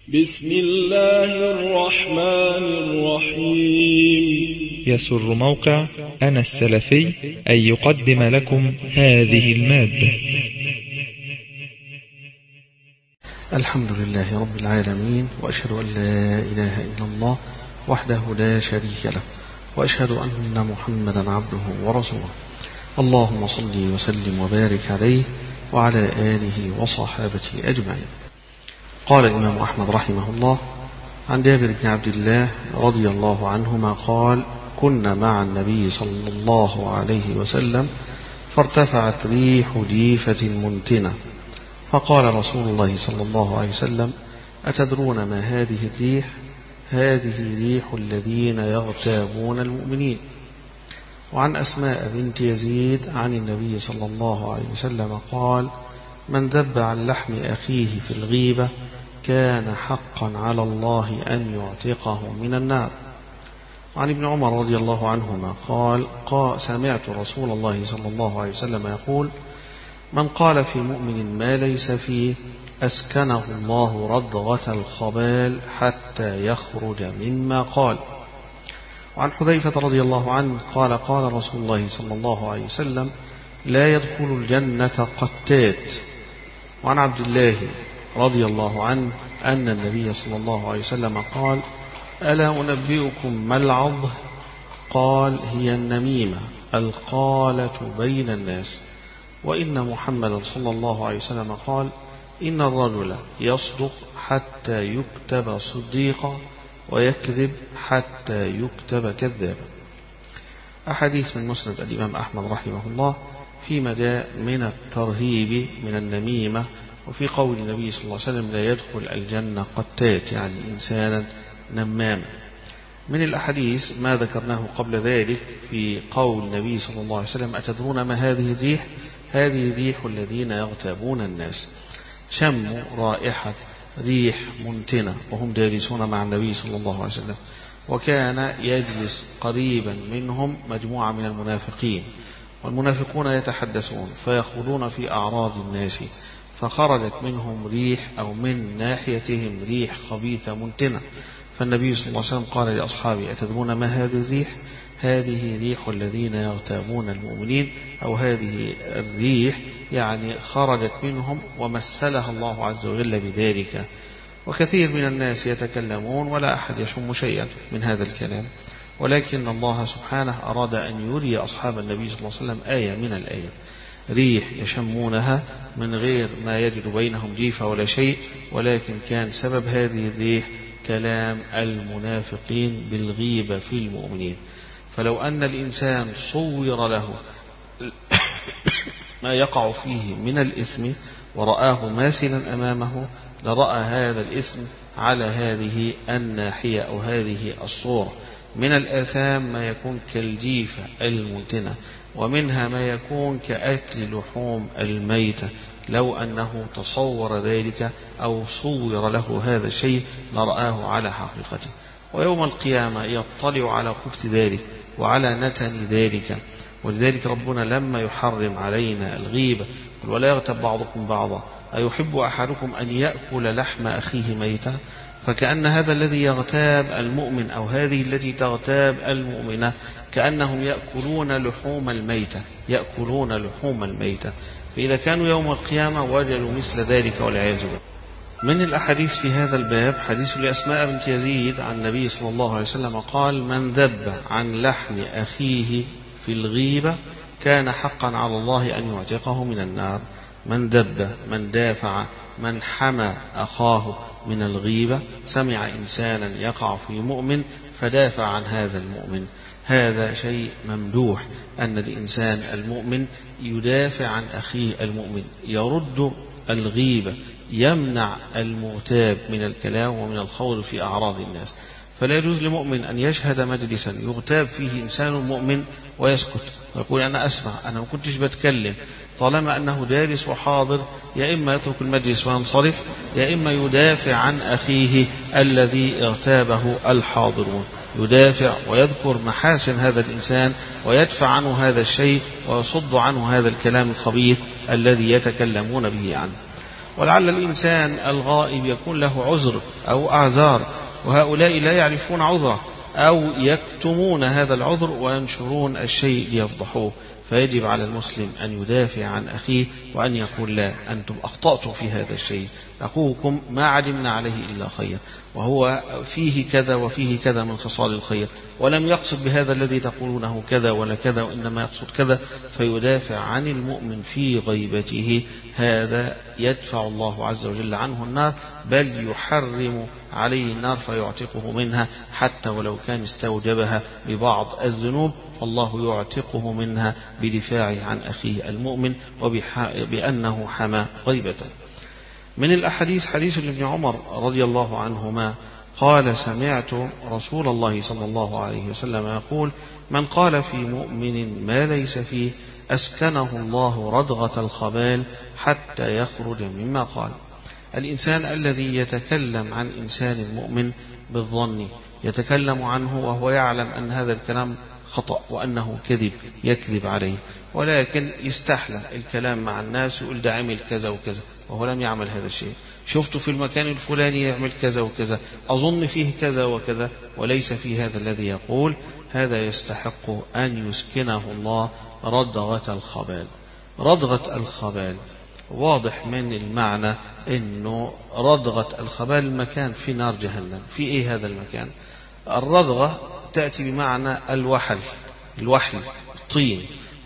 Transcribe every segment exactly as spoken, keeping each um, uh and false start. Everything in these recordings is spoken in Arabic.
بسم الله الرحمن الرحيم. يسر موقع أنا السلفي أن يقدم لكم هذه المادة. الحمد لله رب العالمين، وأشهد أن لا إله إلا الله وحده لا شريك له، وأشهد أن محمدا عبده ورسوله. اللهم صل وسلم وبارك عليه وعلى آله وصحابته أجمعين. قال الإمام أحمد رحمه الله عن جابر بن عبد الله رضي الله عنهما قال: كنا مع النبي صلى الله عليه وسلم فارتفعت ريح جيفة منتنة، فقال رسول الله صلى الله عليه وسلم: أتدرون ما هذه الريح؟ هذه ريح الذين يغتابون المؤمنين. وعن أسماء بنت يزيد عن النبي صلى الله عليه وسلم قال: من ذب عن لحم أخيه في الغيبة كان حقا على الله أن يعتقه من النار. وعن ابن عمر رضي الله عنهما قال: قال سمعت رسول الله صلى الله عليه وسلم يقول: من قال في مؤمن ما ليس فيه أسكنه الله ردغة الخبال حتى يخرج مما قال. وعن حذيفة رضي الله عنه قال: قال رسول الله صلى الله عليه وسلم: لا يدخل الجنة قتات. وعن عبد الله رضي الله عنه أن النبي صلى الله عليه وسلم قال: ألا أنبئكم ما العض؟ قال: هي النميمة القالة بين الناس. وإن محمدا صلى الله عليه وسلم قال: إن الرجل يصدق حتى يكتب صديقا ويكذب حتى يكتب كذابا. أحاديث من مسند الإمام أحمد رحمه الله فيما جاء من الترهيب من النميمة، وفي قول النبي صلى الله عليه وسلم: لا يدخل الجنة قتات، يعني إنسانا نماما. من الأحاديث ما ذكرناه قبل ذلك في قول النبي صلى الله عليه وسلم: أتدرون ما هذه الريح؟ هذه ريح الذين يغتابون الناس. شموا رائحة ريح منتنة وهم جالسون مع النبي صلى الله عليه وسلم، وكان يجلس قريبا منهم مجموعة من المنافقين، والمنافقون يتحدثون فيخوضون في أعراض الناس، فخرجت منهم ريح أو من ناحيتهم ريح خبيثة منتنة. فالنبي صلى الله عليه وسلم قال لأصحابه: أتدرون ما هذه الريح؟ هذه ريح الذين يغتابون المؤمنين، أو هذه الريح يعني خرجت منهم ومثلها الله عز وجل بذلك. وكثير من الناس يتكلمون ولا أحد يشم شيئا من هذا الكلام، ولكن الله سبحانه أراد أن يري أصحاب النبي صلى الله عليه وسلم آية من الآيات، ريح يشمونها من غير ما يجد بينهم جيفة ولا شيء، ولكن كان سبب هذه الريح كلام المنافقين بالغيبة في المؤمنين. فلو أن الإنسان صور له ما يقع فيه من الإثم ورآه ماثلا أمامه لرأى هذا الإثم على هذه الناحية أو هذه الصورة. من الآثام ما يكون كالجيفة المنتنة، ومنها ما يكون كأكل لحوم الميتة. لو أنه تصور ذلك أو صور له هذا الشيء لرآه على حقيقته، ويوم القيامة يطلع على خبث ذلك وعلى نتن ذلك. ولذلك ربنا لما يحرم علينا الغيبة قل: ولا يغتب بعضكم بعضا أيحب أحدكم أن يأكل لحم أخيه ميتا. فكأن هذا الذي يغتاب المؤمن أو هذه التي تغتاب المؤمنة كأنهم يأكلون لحوم الميتة يأكلون لحوم الميتة فإذا كانوا يوم القيامة وجلوا مثل ذلك والعياذ بالله. من الأحاديث في هذا الباب حديث لأسماء بنت يزيد عن النبي صلى الله عليه وسلم قال: من ذب عن لحم أخيه في الغيبة كان حقا على الله أن يعتقه من النار. من ذب، من دافع، من حمى أخاه من الغيبة، سمع إنسانا يقع في مؤمن فدافع عن هذا المؤمن. هذا شيء ممدوح، أن الإنسان المؤمن يدافع عن أخيه المؤمن، يرد الغيبة، يمنع المغتاب من الكلام ومن الخوض في أعراض الناس. فلا يجوز لمؤمن أن يشهد مجلسا يغتاب فيه إنسان مؤمن ويسكت ويقول: أنا أسمع، أنا ما كنتش بتكلم. طالما أنه جالس وحاضر، يا إما يترك المجلس وينصرف، يا إما يدافع عن أخيه الذي اغتابه الحاضرون، يدافع ويذكر محاسن هذا الإنسان ويدفع عنه هذا الشيء ويصد عنه هذا الكلام الخبيث الذي يتكلمون به عنه. ولعل الإنسان الغائب يكون له عذر أو أعذار، وهؤلاء لا يعرفون عذره أو يكتمون هذا العذر وينشرون الشيء ليفضحوه. فيجب على المسلم أن يدافع عن أخيه وأن يقول لا، أنتم أخطأتم في هذا الشيء، أخوكم ما علمنا عليه إلا خير، وهو فيه كذا وفيه كذا من خصال الخير، ولم يقصد بهذا الذي تقولونه كذا ولا كذا، وإنما يقصد كذا، فيدافع عن المؤمن في غيبته. هذا يدفع الله عز وجل عنه النار، بل يحرم عليه النار فيعتقه منها، حتى ولو كان استوجبها ببعض الذنوب، فالله يعتقه منها بدفاعه عن أخيه المؤمن وبأنه حمى غيبته. من الأحاديث حديث ابن عمر رضي الله عنهما قال: سمعت رسول الله صلى الله عليه وسلم يقول: من قال في مؤمن ما ليس فيه أسكنه الله ردغة الخبال حتى يخرج مما قال. الإنسان الذي يتكلم عن إنسان المؤمن بالظن، يتكلم عنه وهو يعلم أن هذا الكلام خطأ وأنه كذب، يكذب عليه، ولكن يستحلى الكلام مع الناس، يقول ده عمل كذا وكذا وهو لم يعمل هذا الشيء، شفته في المكان الفلاني يعمل كذا وكذا، أظن فيه كذا وكذا، وليس فيه هذا الذي يقول. هذا يستحق أن يسكنه الله ردغة الخبال. ردغة الخبال واضح من المعنى أنه ردغة الخبال مكان في نار جهنم. في إيه هذا المكان؟ الردغة تأتي بمعنى الوحل، الوحل الطين.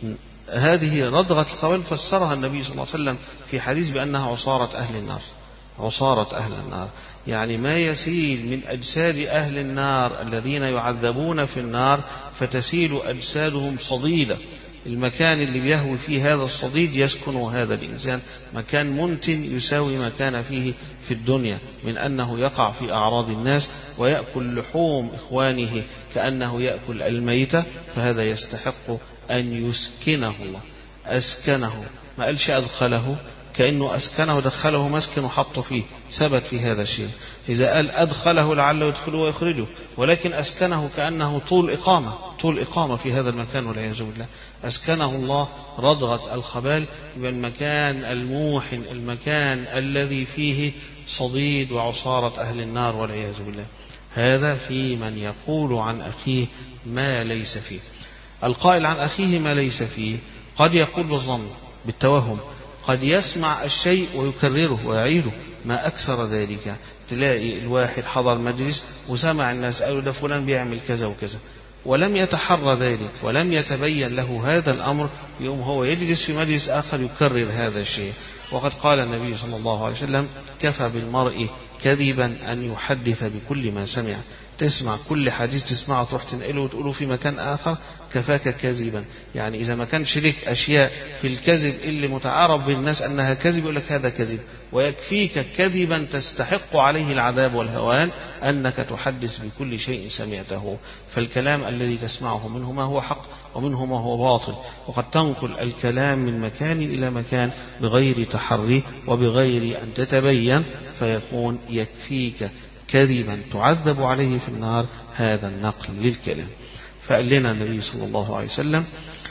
هذه ردغة الخبال فسرها النبي صلى الله عليه وسلم في حديث بأنها عصارة أهل النار. عصارة أهل النار يعني ما يسيل من أجساد أهل النار الذين يعذبون في النار، فتسيل أجسادهم صديدة. المكان اللي بيهوي فيه هذا الصديد يسكن هذا الإنسان، مكان منتن يساوي ما كان فيه في الدنيا من أنه يقع في أعراض الناس ويأكل لحوم إخوانه كأنه يأكل الميتة. فهذا يستحق أن يسكنه الله. أسكنه، ما قالش أدخله، كأنه أسكنه دخله مسكن وحطه فيه، ثبت في هذا الشيء. إذا قال أدخله لعله يدخله ويخرجه، ولكن أسكنه كأنه طول إقامة، طول إقامة في هذا المكان والعياذ بالله. أسكنه الله ردغة الخبال، يبقى المكان الموحن، المكان الذي فيه صديد وعصارة أهل النار والعياذ بالله. هذا في من يقول عن أخيه ما ليس فيه. القائل عن أخيه ما ليس فيه قد يقول بالظن، بالتوهم، قد يسمع الشيء ويكرره ويعيده. ما أكثر ذلك، تلاقي الواحد حضر مجلس وسمع الناس قالوا ده فلان بيعمل كذا وكذا، ولم يتحرى ذلك ولم يتبين له هذا الأمر، يوم هو يجلس في مجلس آخر يكرر هذا الشيء. وقد قال النبي صلى الله عليه وسلم: كفى بالمرء كذبا أن يحدث بكل ما سمع. تسمع كل حديث تسمعه تروح تنقله وتقوله في مكان آخر، كفاك كذبا. يعني إذا ما كانش لك أشياء في الكذب اللي متعارف بالناس أنها كذب، يقول لك هذا كذب. ويكفيك كذبا تستحق عليه العذاب والهوان أنك تحدث بكل شيء سمعته. فالكلام الذي تسمعه منه ما هو حق ومنه ما هو باطل، وقد تنقل الكلام من مكان إلى مكان بغير تحري وبغير أن تتبين، فيكون يكفيك كذبا تعذب عليه في النار هذا النقل للكلام. فقال لنا النبي صلى الله عليه وسلم: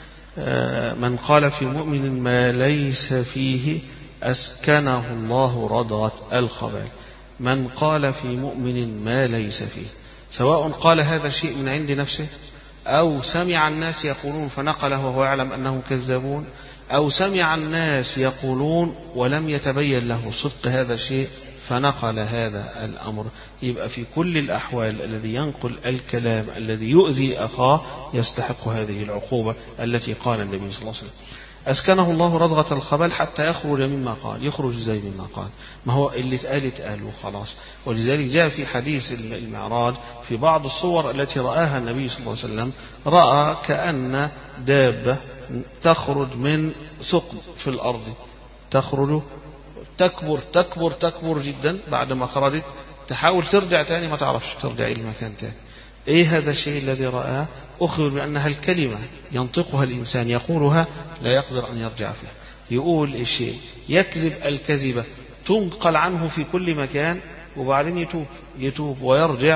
من قال في مؤمن ما ليس فيه أسكنه الله ردغة الخبال. من قال في مؤمن ما ليس فيه، سواء قال هذا الشيء من عند نفسه، أو سمع الناس يقولون فنقله وهو يعلم أنهم كذابون، أو سمع الناس يقولون ولم يتبين له صدق هذا الشيء فنقل هذا الأمر. يبقى في كل الأحوال الذي ينقل الكلام الذي يؤذي أخاه يستحق هذه العقوبة التي قال النبي صلى الله عليه وسلم: أسكنه الله ردغة الخبال حتى يخرج مما قال. يخرج ازاي مما قال؟ ما هو اللي اتقال اتقال وخلاص. ولذلك جاء في حديث المعراج في بعض الصور التي رآها النبي صلى الله عليه وسلم، رأى كأن دابة تخرج من ثقب في الأرض، تخرج تكبر تكبر تكبر جدا، بعد ما خرجت تحاول ترجع تاني ما تعرفش ترجع إلى المكان تاني. إيه هذا الشيء الذي رآه؟ أخبر بأنها الكلمة ينطقها الإنسان يقولها لا يقدر أن يرجع فيها. يقول الشيء يكذب الكذبة تنقل عنه في كل مكان، وبعدين يتوب يتوب ويرجع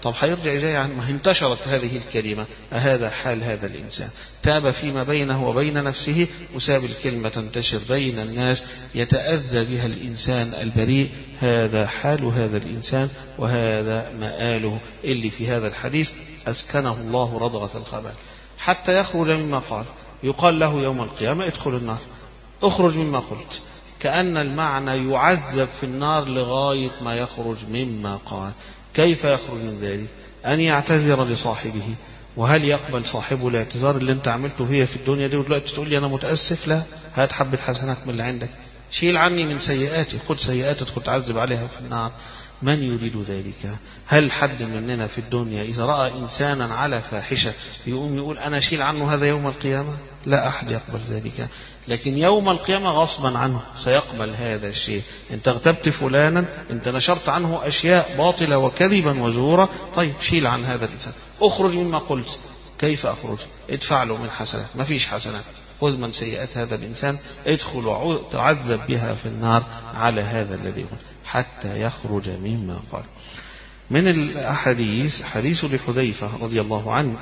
طب هيرجع ازاي يعني؟ ما انتشرت هذه الكلمة. هذا حال هذا الإنسان، تاب فيما بينه وبين نفسه وساب الكلمة تنتشر بين الناس يتأذى بها الإنسان البريء. هذا حال هذا الإنسان وهذا مآله اللي في هذا الحديث أسكنه الله رضغة الخبال حتى يخرج مما قال. يقال له يوم القيامة ادخل النار، اخرج مما قلت، كأن المعنى يعذب في النار لغاية ما يخرج مما قال. كيف يخرج من ذلك؟ أن يعتذر لصاحبه. وهل يقبل صاحبه الاعتذار اللي انت عملته فيه في الدنيا دي ودلوقتي تقول لي أنا متأسف؟ لا، هات حبة حسنات من اللي عندك، شيل عني من سيئاتي، خد سيئاتي تدخل تعذب عليها في النار. من يريد ذلك؟ هل حد مننا في الدنيا إذا رأى إنسانا على فاحشة يقوم يقول أنا شيل عنه هذا يوم القيامة؟ لا أحد يقبل ذلك. لكن يوم القيامة غصبا عنه سيقبل هذا الشيء. انت اغتبت فلانا، انت نشرت عنه أشياء باطلة وكذبا وزورا، طيب شيل عن هذا الإنسان، اخرج مما قلت. كيف أخرج؟ ادفع له من حسنات، ما فيش حسنات، خذ من سيئات هذا الإنسان، ادخل وتعذب بها في النار على هذا الذي يقول حتى يخرج مما قال. من الأحاديث حديث لحذيفة رضي الله عنه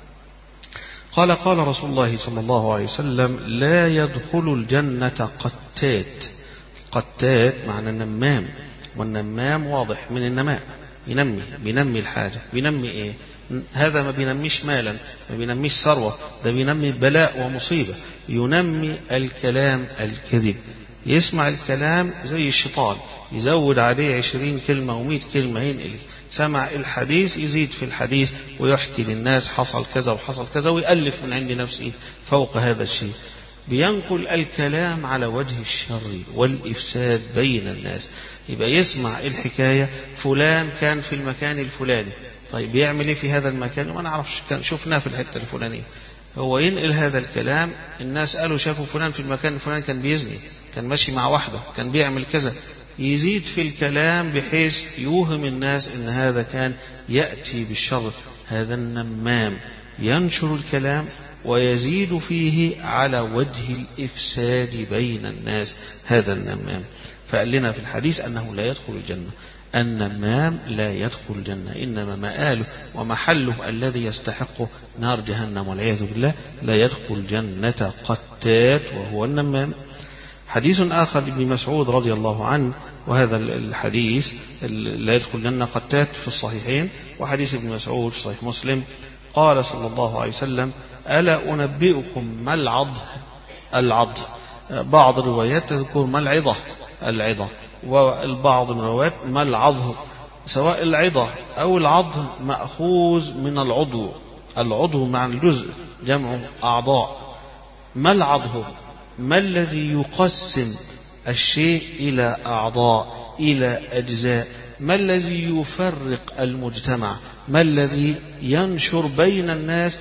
قال قال رسول الله صلى الله عليه وسلم لا يدخل الجنة قتات. قتات معنى النمام، والنمام واضح من النماء، ينمي بينمي الحاجة. بينمي ايه؟ هذا ما بينميش مالا، ما بينميش ثروة، ده بينمي بلاء ومصيبة. ينمي الكلام الكذب، يسمع الكلام زي الشيطان يزود عليه عشرين كلمة ومئة كلمة ينقل. سمع الحديث يزيد في الحديث ويحكي للناس حصل كذا وحصل كذا ويألف من عند نفسه فوق هذا الشيء. بينقل الكلام على وجه الشر والإفساد بين الناس. يبقى يسمع الحكاية فلان كان في المكان الفلاني، طيب يعمل ايه في هذا المكان؟ ما نعرفش، كان شفناه في الحتة الفلانية. هو ينقل هذا الكلام، الناس قالوا شافوا فلان في المكان الفلاني كان بيزني، كان ماشي مع واحدة، كان بيعمل كذا. يزيد في الكلام بحيث يوهم الناس ان هذا كان يأتي بالشر. هذا النمام ينشر الكلام ويزيد فيه على وجه الإفساد بين الناس. هذا النمام. فقال لنا في الحديث أنه لا يدخل الجنة. النمام لا يدخل الجنة، إنما مآله ومحله الذي يستحقه نار جهنم والعياذ بالله. لا يدخل الجنة قتات وهو النمام. حديث آخر لابن مسعود رضي الله عنه، وهذا الحديث لا يدخل الجنة قتات في الصحيحين، وحديث ابن مسعود في صحيح مسلم قال صلى الله عليه وسلم ألا أنبئكم ما العض؟ العض بعض الروايات تذكر ما العضة، العضة، والبعض من الروايات ما العضه. سواء العضة أو العض مأخوذ من العضو، العضو مع الجزء جمع أعضاء. ما العضه؟ ما الذي يقسم الشيء إلى أعضاء إلى أجزاء؟ ما الذي يفرق المجتمع؟ ما الذي ينشر بين الناس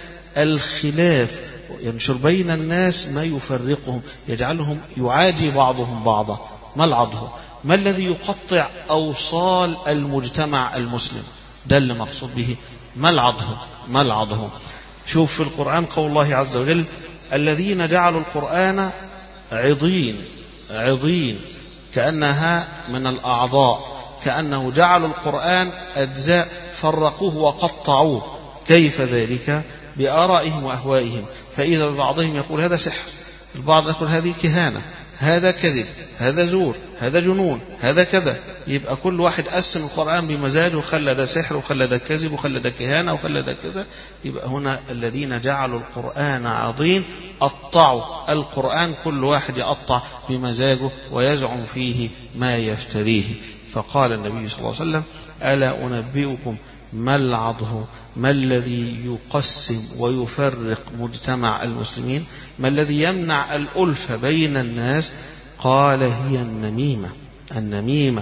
الخلاف، ينشر بين الناس ما يفرقهم، يجعلهم يعادي بعضهم بعضا؟ ما العضه؟ ما الذي يقطع أوصال المجتمع المسلم؟ ده اللي مقصود به ما العضه. ما العضه؟ شوف في القرآن قول الله عز وجل الذين جعلوا القرآن عضين، عضين كأنها من الأعضاء، كأنه جعلوا القرآن أجزاء فرقوه وقطعوه. كيف ذلك؟ بآرائهم وأهوائهم. فإذا بعضهم يقول هذا سحر، البعض يقول هذه كهانة، هذا كذب، هذا زور، هذا جنون، هذا كذا. يبقى كل واحد قسم القرآن بمزاجه وخلى ده سحر وخلى ده كذب وخلى ده كهانة وخلى ده كذا. يبقى هنا الذين جعلوا القرآن عظيم قطعوا القرآن، كل واحد يقطع بمزاجه ويزعم فيه ما يفتريه. فقال النبي صلى الله عليه وسلم ألا أنبئكم ما العضه؟ ما الذي يقسم ويفرق مجتمع المسلمين؟ ما الذي يمنع الألفة بين الناس؟ قال هي النميمة. النميمة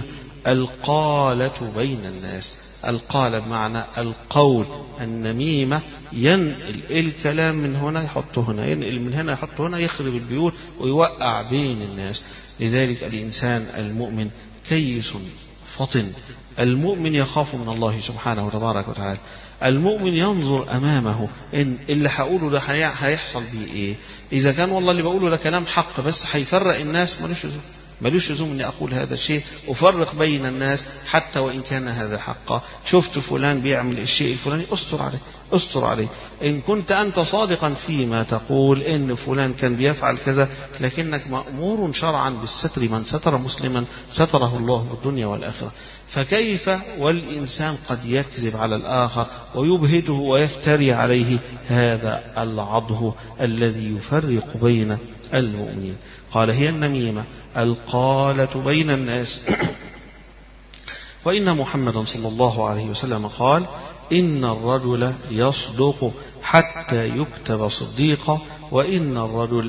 القالة بين الناس. القالة بمعنى القول. النميمة ينقل الكلام من هنا يحطه هنا، ينقل من هنا يحطه هنا، يخرب البيوت ويوقع بين الناس. لذلك الإنسان المؤمن كيس فطن. المؤمن يخاف من الله سبحانه وتبارك وتعالى. المؤمن ينظر أمامه إن اللي هقوله ده هيحصل بيه إيه. إذا كان والله اللي بقوله ده كلام حق بس هيفرق الناس، ملوش ملوش لزوم أني أقول هذا الشيء، أفرق بين الناس حتى وإن كان هذا حقا. شفت فلان بيعمل الشيء الفلاني، أستر عليه أستر عليه. إن كنت أنت صادقا فيما تقول إن فلان كان بيفعل كذا، لكنك مأمور شرعا بالستر، من ستر مسلما ستره الله في الدنيا والآخرة. فكيف والإنسان قد يكذب على الآخر ويبهته ويفتري عليه؟ هذا العضه الذي يفرق بين المؤمنين. قال: هي النميمة القالة بين الناس. وإن محمدا صلى الله عليه وسلم قال: إن الرجل يصدق حتى يكتب صديقا، وإن الرجل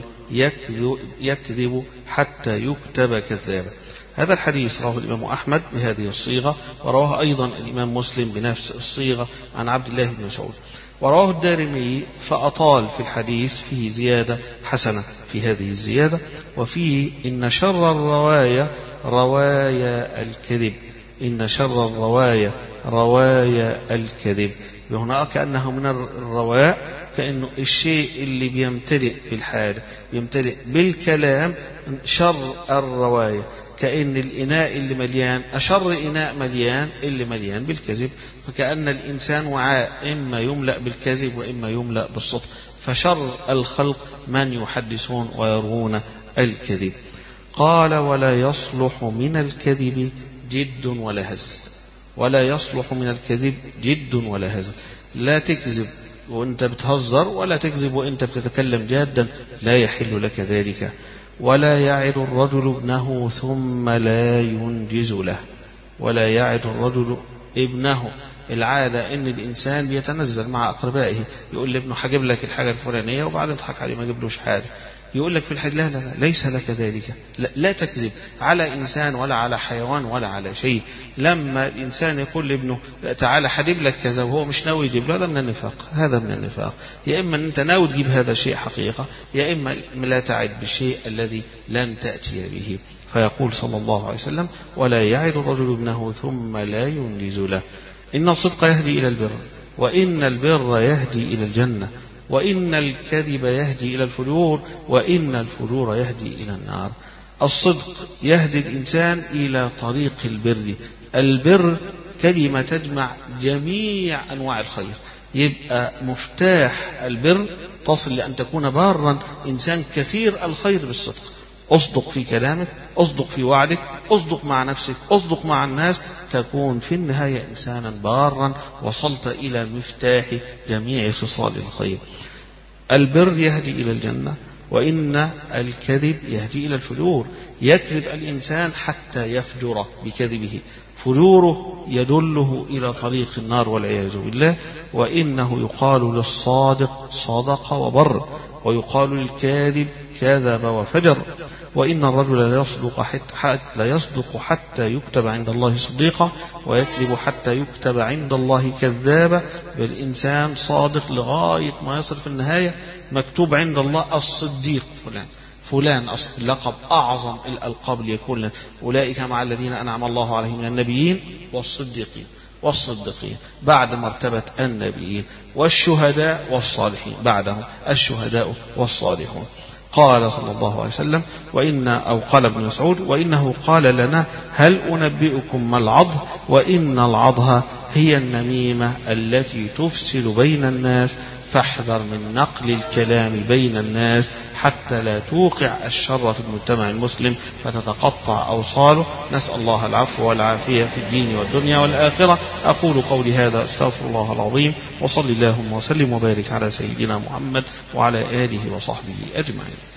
يكذب حتى يكتب كذابا. هذا الحديث رواه الإمام أحمد بهذه الصيغة، ورواه أيضا الإمام مسلم بنفس الصيغة عن عبد الله بن مسعود. ورواه الدارمي فأطال في الحديث، فيه زيادة حسنة في هذه الزيادة، وفيه: إن شر الرواية روايا الكذب، إن شر الرواية روايا الكذب. هنا كأنه من الرواء، كأنه الشيء اللي بيمتلئ بالحال يمتلئ بالكلام، شر الرواية، كأن الإناء اللي مليان أشر إناء مليان اللي مليان بالكذب، فكأن الإنسان وعاء إما يملأ بالكذب وإما يملأ بالصدق. فشر الخلق من يحدثون ويروون الكذب. قال: ولا يصلح من الكذب جد ولا هزل. ولا يصلح من الكذب جد ولا هزل. لا تكذب وانت بتهزر، ولا تكذب وانت بتتكلم جادا، لا يحل لك ذلك. ولا يعد الرجل ابنه ثم لا ينجز له. ولا يعد الرجل ابنه. العادة ان الانسان بيتنزل مع اقربائه، يقول لابنه هجيب لك الحاجة الفلانية وبعدين يضحك عليه ما يجيبلوش حاجة. يقول لك في الحديث: لا لا لا ليس لك ذلك. لا, لا تكذب على إنسان ولا على حيوان ولا على شيء. لما الإنسان يقول لابنه تعالى حجيب لك كذا وهو مش ناوي يجيب له، هذا من النفاق. هذا من النفاق. يا إما أنت ناوي تجيب هذا الشيء حقيقة، يا إما لا تعد بالشيء الذي لن تأتي به. فيقول صلى الله عليه وسلم: ولا يعد الرجل ابنه ثم لا ينجز له. إن الصدق يهدي إلى البر، وإن البر يهدي إلى الجنة، وإن الكذب يهدي إلى الفجور، وإن الفجور يهدي إلى النار. الصدق يهدي الإنسان إلى طريق البر. البر كلمة تجمع جميع أنواع الخير، يبقى مفتاح البر تصل لأن تكون بارا، إنسان كثير الخير بالصدق. أصدق في كلامك، أصدق في وعدك، أصدق مع نفسك، أصدق مع الناس، تكون في النهاية إنسانا بارا، وصلت إلى مفتاح جميع خصال الخير. البر يهدي إلى الجنة، وإن الكذب يهدي إلى الفجور. يكذب الإنسان حتى يفجر بكذبه، فجوره يدله إلى طريق النار والعياذ بالله. وإنه يقال للصادق صدق وبر، ويقال للكاذب كذب وفجر. وإن الرجل لا يصدق حتى, لا يصدق حتى يكتب عند الله صديقا، ويكذب حتى يكتب عند الله كذابا. بالإنسان صادق لغاية ما يصل في النهاية مكتوب عند الله الصديق فلان فلان لقب أعظم الألقاب ليكون. أولئك مع الذين أنعم الله عليهم من النبيين والصديقين والصديقين بعد مرتبة النبيين، والشهداء والصالحين بعدهم الشهداء والصالحون. قال صلى الله عليه وسلم: وإن أو قال ابن مسعود: وإنه قال لنا: هل أنبئكم ما العضه؟ وإن العضه هي النميمة التي تفسد بين الناس، فاحذر من نقل الكلام بين الناس حتى لا توقع الشر في المجتمع المسلم فتتقطع أوصاله. نسأل الله العفو والعافية في الدين والدنيا والآخرة. أقول قولي هذا، أستغفر الله العظيم، وصلي اللهم وسلم وبارك على سيدنا محمد وعلى آله وصحبه أجمعين.